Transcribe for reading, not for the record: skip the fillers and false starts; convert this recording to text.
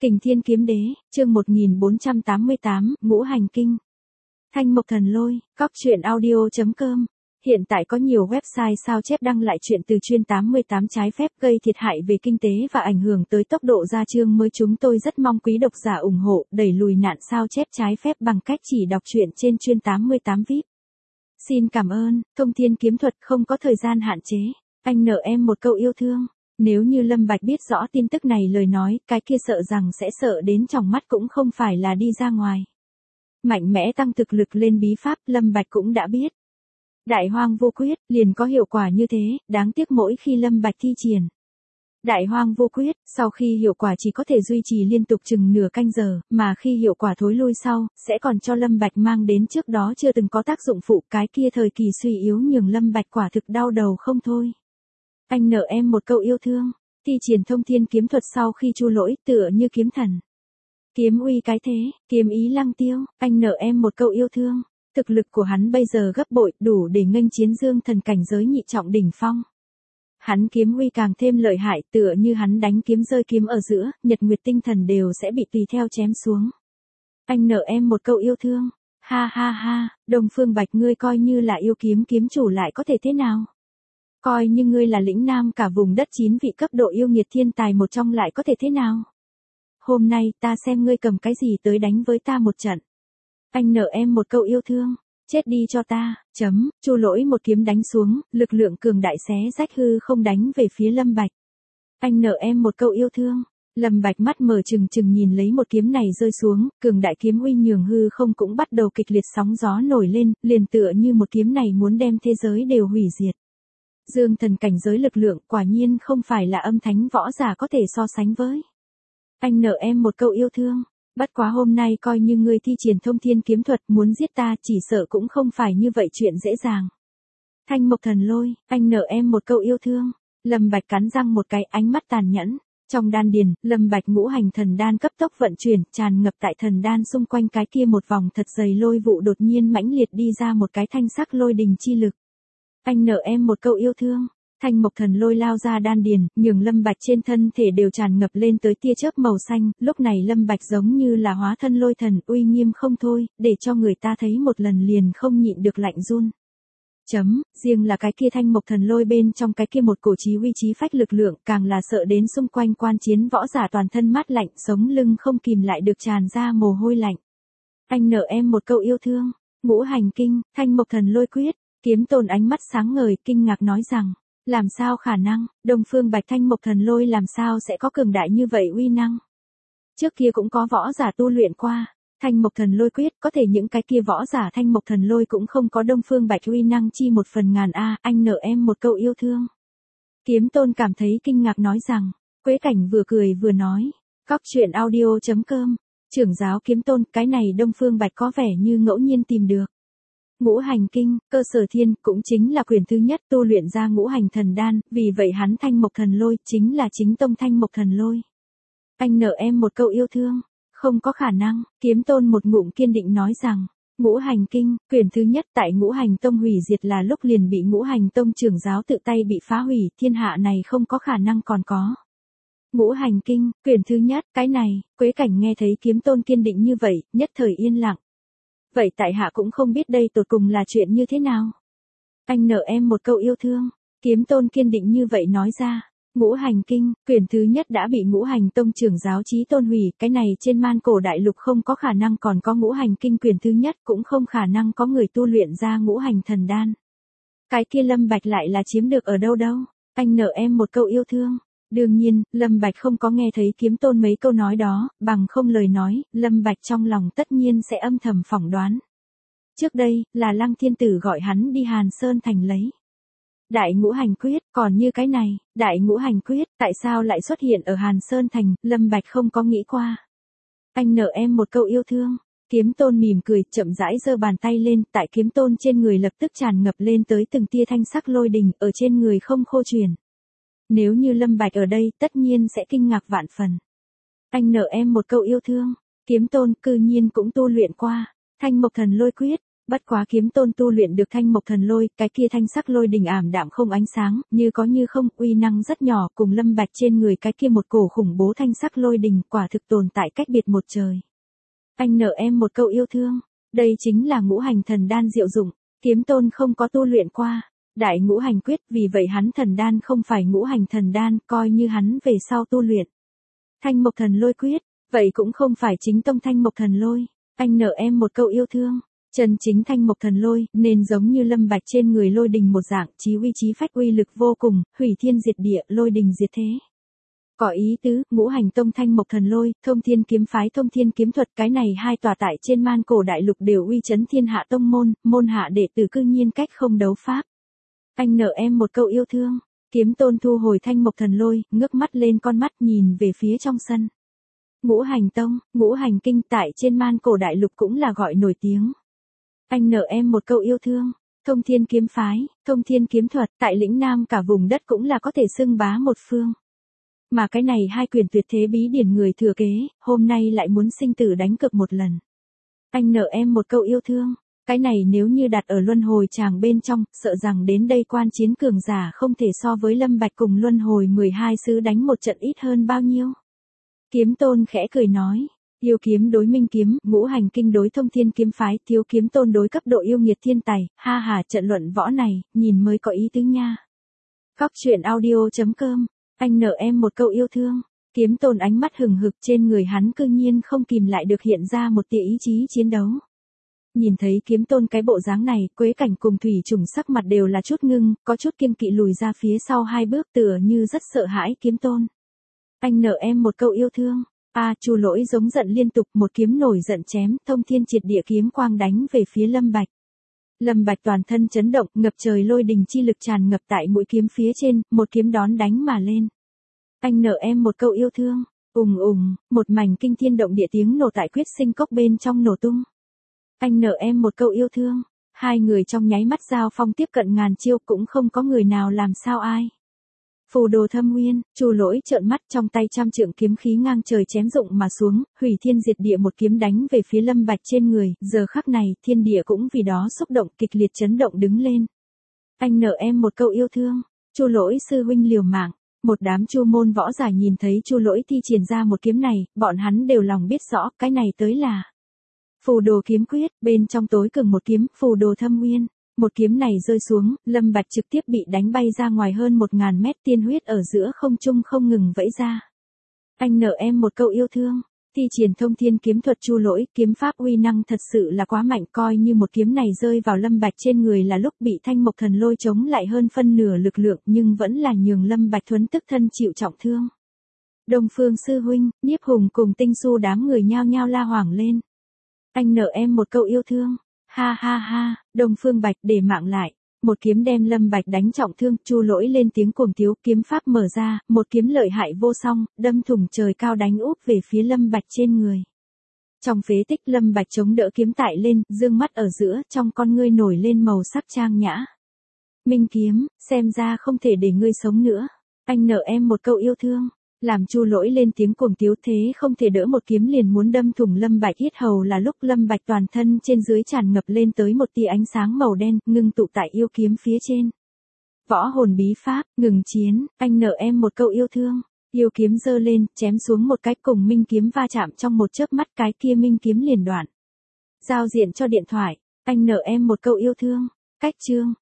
Kình Thiên Kiếm Đế, chương 1488, Ngũ Hành Kinh. Thanh Mộc Thần Lôi, Cóc Truyện Audio.com. Hiện tại có nhiều website sao chép đăng lại chuyện từ chuyên 88 trái phép gây thiệt hại về kinh tế và ảnh hưởng tới tốc độ ra chương mới. Chúng tôi rất mong quý độc giả ủng hộ, đẩy lùi nạn sao chép trái phép bằng cách chỉ đọc truyện trên chuyên 88 VIP. Xin cảm ơn. Thông Thiên Kiếm Thuật không có thời gian hạn chế. Anh nợ em một câu yêu thương. Nếu như Lâm Bạch biết rõ tin tức này lời nói, cái kia sợ rằng sẽ sợ đến tròng mắt cũng không phải là đi ra ngoài. Mạnh mẽ tăng thực lực lên bí pháp, Lâm Bạch cũng đã biết. Đại Hoang Vô Quyết, liền có hiệu quả như thế, đáng tiếc mỗi khi Lâm Bạch thi triển Đại Hoang Vô Quyết, sau khi hiệu quả chỉ có thể duy trì liên tục chừng nửa canh giờ, mà khi hiệu quả thối lui sau, sẽ còn cho Lâm Bạch mang đến trước đó chưa từng có tác dụng phụ, cái kia thời kỳ suy yếu nhường Lâm Bạch quả thực đau đầu không thôi. Anh nợ em một câu yêu thương. Thi triển Thông Thiên Kiếm Thuật sau khi Chu Lỗi tựa như kiếm thần. Kiếm uy cái thế, kiếm ý lăng tiêu, anh nợ em một câu yêu thương. Thực lực của hắn bây giờ gấp bội, đủ để nghênh chiến Dương Thần cảnh giới nhị trọng đỉnh phong. Hắn kiếm uy càng thêm lợi hại, tựa như hắn đánh kiếm rơi kiếm ở giữa, nhật nguyệt tinh thần đều sẽ bị tùy theo chém xuống. Anh nợ em một câu yêu thương. Ha ha ha, Đông Phương Bạch ngươi coi như là yêu kiếm kiếm chủ lại có thể thế nào? Coi như ngươi là lĩnh nam cả vùng đất 9 vị cấp độ yêu nghiệt thiên tài một trong lại có thể thế nào? Hôm nay ta xem ngươi cầm cái gì tới đánh với ta một trận. Anh nợ em một câu yêu thương. Chết đi cho ta. Chu Lỗi một kiếm đánh xuống, lực lượng cường đại xé rách hư không đánh về phía Lâm Bạch. Anh nợ em một câu yêu thương. Lâm Bạch mắt mở trừng trừng nhìn lấy một kiếm này rơi xuống, cường đại kiếm uy nhường hư không cũng bắt đầu kịch liệt sóng gió nổi lên, liền tựa như một kiếm này muốn đem thế giới đều hủy diệt. Dương Thần cảnh giới lực lượng quả nhiên không phải là âm thánh võ giả có thể so sánh với. Anh nợ em một câu yêu thương. Bất quá hôm nay coi như ngươi thi triển Thông Thiên Kiếm Thuật muốn giết ta chỉ sợ cũng không phải như vậy chuyện dễ dàng. Thanh Mộc Thần Lôi, anh nợ em một câu yêu thương. Lâm Bạch cắn răng một cái, ánh mắt tàn nhẫn. Trong đan điền, Lâm Bạch ngũ hành thần đan cấp tốc vận chuyển, tràn ngập tại thần đan xung quanh cái kia một vòng thật dày lôi vụ đột nhiên mãnh liệt đi ra một cái thanh sắc lôi đình chi lực. Anh nợ em một câu yêu thương. Thanh Mộc Thần Lôi lao ra đan điền, nhường Lâm Bạch trên thân thể đều tràn ngập lên tới tia chớp màu xanh, lúc này Lâm Bạch giống như là hóa thân lôi thần, uy nghiêm không thôi, để cho người ta thấy một lần liền không nhịn được lạnh run. Riêng là cái kia Thanh Mộc Thần Lôi bên trong cái kia một cổ chí uy chí phách lực lượng, càng là sợ đến xung quanh quan chiến võ giả toàn thân mát lạnh, sống lưng không kìm lại được tràn ra mồ hôi lạnh. Anh nợ em một câu yêu thương. Ngũ Hành Kinh, Thanh Mộc Thần Lôi quyết. Kiếm Tôn ánh mắt sáng ngời, kinh ngạc nói rằng, làm sao khả năng, Đông Phương Bạch Thanh Mộc Thần Lôi làm sao sẽ có cường đại như vậy uy năng? Trước kia cũng có võ giả tu luyện qua, Thanh Mộc Thần Lôi quyết, có thể những cái kia võ giả Thanh Mộc Thần Lôi cũng không có Đông Phương Bạch uy năng chi một phần ngàn a, anh nợ em một câu yêu thương. Kiếm Tôn cảm thấy kinh ngạc nói rằng, Quế Cảnh vừa cười vừa nói, Cóc Truyện Audio.com, trưởng giáo Kiếm Tôn, cái này Đông Phương Bạch có vẻ như ngẫu nhiên tìm được. Ngũ Hành Kinh, cơ sở thiên, cũng chính là quyền thứ nhất tu luyện ra ngũ hành thần đan, vì vậy hắn Thanh Mộc Thần Lôi, chính là chính tông Thanh Mộc Thần Lôi. Anh nợ em một câu yêu thương. Không có khả năng, Kiếm Tôn một ngụm kiên định nói rằng, Ngũ Hành Kinh, quyền thứ nhất tại Ngũ Hành Tông hủy diệt là lúc liền bị Ngũ Hành Tông trưởng giáo tự tay bị phá hủy, thiên hạ này không có khả năng còn có. Ngũ Hành Kinh, quyền thứ nhất, cái này, Quế Cảnh nghe thấy Kiếm Tôn kiên định như vậy, nhất thời yên lặng. Vậy tại hạ cũng không biết đây tột cùng là chuyện như thế nào. Anh nợ em một câu yêu thương. Kiếm Tôn kiên định như vậy nói ra. Ngũ Hành Kinh, quyền thứ nhất đã bị Ngũ Hành Tông trưởng giáo Chí Tôn hủy, cái này trên man cổ đại lục không có khả năng còn có Ngũ Hành Kinh quyền thứ nhất, cũng không khả năng có người tu luyện ra ngũ hành thần đan. Cái kia Lâm Bạch lại là chiếm được ở đâu đâu? Anh nợ em một câu yêu thương. Đương nhiên, Lâm Bạch không có nghe thấy Kiếm Tôn mấy câu nói đó, bằng không lời nói, Lâm Bạch trong lòng tất nhiên sẽ âm thầm phỏng đoán. Trước đây, là Lăng Thiên Tử gọi hắn đi Hàn Sơn Thành lấy Đại Ngũ Hành Quyết, còn như cái này, Đại Ngũ Hành Quyết, tại sao lại xuất hiện ở Hàn Sơn Thành, Lâm Bạch không có nghĩ qua. Anh nợ em một câu yêu thương. Kiếm Tôn mỉm cười, chậm rãi giơ bàn tay lên, tại Kiếm Tôn trên người lập tức tràn ngập lên tới từng tia thanh sắc lôi đình, ở trên người không khô chuyển. Nếu như Lâm Bạch ở đây, tất nhiên sẽ kinh ngạc vạn phần. Anh nợ em một câu yêu thương. Kiếm Tôn cư nhiên cũng tu luyện qua Thanh Mộc Thần Lôi quyết, Bất quá kiếm tôn tu luyện được thanh mộc thần lôi, cái kia thanh sắc lôi đình ảm đạm không ánh sáng, như có như không, uy năng rất nhỏ, cùng Lâm Bạch trên người cái kia một cổ khủng bố thanh sắc lôi đình, quả thực tồn tại cách biệt một trời. Anh nợ em một câu yêu thương, đây chính là ngũ hành thần đan diệu dụng, kiếm tôn không có tu luyện qua. Đại ngũ hành quyết, vì vậy hắn thần đan không phải ngũ hành thần đan, coi như hắn về sau tu luyện. Thanh mộc thần lôi quyết, vậy cũng không phải chính tông thanh mộc thần lôi. Anh nợ em một câu yêu thương. Chân chính thanh mộc thần lôi, nên giống như Lâm Bạch trên người lôi đình một dạng, chí uy chí phách uy lực vô cùng, hủy thiên diệt địa, lôi đình diệt thế. Có ý tứ, ngũ hành tông thanh mộc thần lôi, thông thiên kiếm phái thông thiên kiếm thuật, cái này hai tòa tại trên man cổ đại lục đều uy chấn thiên hạ tông môn, môn hạ đệ tử cư nhiên cách không đấu pháp. Anh nợ em một câu yêu thương. Kiếm tôn thu hồi thanh mộc thần lôi, ngước mắt lên con mắt nhìn về phía trong sân. Ngũ hành tông, ngũ hành kinh tại trên man cổ đại lục cũng là gọi nổi tiếng. Anh nợ em một câu yêu thương. Thông thiên kiếm phái, thông thiên kiếm thuật, tại lĩnh Nam cả vùng đất cũng là có thể xưng bá một phương. Mà cái này hai quyền tuyệt thế bí điển người thừa kế, hôm nay lại muốn sinh tử đánh cược một lần. Anh nợ em một câu yêu thương. Cái này nếu như đặt ở luân hồi tràng bên trong, sợ rằng đến đây quan chiến cường giả không thể so với Lâm Bạch cùng luân hồi 12 sứ đánh một trận ít hơn bao nhiêu. Kiếm tôn khẽ cười nói, yêu kiếm đối minh kiếm, ngũ hành kinh đối thông thiên kiếm phái, thiếu kiếm tôn đối cấp độ yêu nghiệt thiên tài, ha hà trận luận võ này, nhìn mới có ý tứ nha. Góc truyện audio.com, anh nợ em một câu yêu thương. Kiếm tôn ánh mắt hừng hực trên người hắn cư nhiên không kìm lại được hiện ra một tia ý chí chiến đấu. Nhìn thấy kiếm tôn cái bộ dáng này, Quế Cảnh cùng Thủy Trùng sắc mặt đều là chút ngưng, có chút kiêng kỵ lùi ra phía sau hai bước tựa như rất sợ hãi kiếm tôn. Anh nợ em một câu yêu thương. Chu Lỗi giống giận liên tục, một kiếm nổi giận chém, thông thiên triệt địa kiếm quang đánh về phía Lâm Bạch. Lâm Bạch toàn thân chấn động, ngập trời lôi đình chi lực tràn ngập tại mũi kiếm phía trên, một kiếm đón đánh mà lên. Anh nợ em một câu yêu thương. Ùng ùng, một mảnh kinh thiên động địa tiếng nổ tại quyết sinh cốc bên trong nổ tung. Anh nợ em một câu yêu thương. Hai người trong nháy mắt giao phong tiếp cận ngàn chiêu cũng không có người nào làm sao ai. Phù đồ thâm nguyên, Chu Lỗi trợn mắt trong tay trăm trượng kiếm khí ngang trời chém rụng mà xuống, hủy thiên diệt địa một kiếm đánh về phía Lâm Bạch trên người, giờ khắc này thiên địa cũng vì đó xúc động kịch liệt chấn động đứng lên. Anh nợ em một câu yêu thương. Chu Lỗi sư huynh liều mạng. Một đám Chu môn võ giả nhìn thấy Chu Lỗi thi triển ra một kiếm này, bọn hắn đều lòng biết rõ cái này tới là Phù đồ kiếm quyết, bên trong tối cường một kiếm, phù đồ thâm nguyên. Một kiếm này rơi xuống, Lâm Bạch trực tiếp bị đánh bay ra ngoài hơn 1000 mét, tiên huyết ở giữa không trung không ngừng vẫy ra. Anh nợ em một câu yêu thương. Thi triển thông thiên kiếm thuật Chu Lỗi, kiếm pháp uy năng thật sự là quá mạnh, coi như một kiếm này rơi vào Lâm Bạch trên người là lúc bị thanh mộc thần lôi chống lại hơn phân nửa lực lượng, nhưng vẫn là nhường Lâm Bạch thuấn tức thân chịu trọng thương. Đông Phương sư huynh, Nhiếp Hùng cùng Tinh Xu đám người nhao nhao la hoảng lên. Anh nợ em một câu yêu thương. Ha ha ha, Đông Phương Bạch để mạng lại. Một kiếm đem Lâm Bạch đánh trọng thương, Chu Lỗi lên tiếng cuồng tiếu, kiếm pháp mở ra, một kiếm lợi hại vô song, đâm thủng trời cao đánh úp về phía Lâm Bạch trên người. Trong phế tích Lâm Bạch chống đỡ kiếm tại lên, dương mắt ở giữa, trong con ngươi nổi lên màu sắc trang nhã. Minh kiếm, xem ra không thể để ngươi sống nữa. Anh nợ em một câu yêu thương. Làm Chu Lỗi lên tiếng cuồng tiếu thế không thể đỡ một kiếm liền muốn đâm thủng Lâm Bạch yết hầu là lúc Lâm Bạch toàn thân trên dưới tràn ngập lên tới một tia ánh sáng màu đen, ngưng tụ tại yêu kiếm phía trên. Võ hồn bí pháp, ngừng chiến, anh nợ em một câu yêu thương. Yêu kiếm giơ lên, chém xuống một cái cùng minh kiếm va chạm trong một chớp mắt cái kia minh kiếm liền đoạn. Giao diện cho điện thoại, anh nợ em một câu yêu thương. Cách chương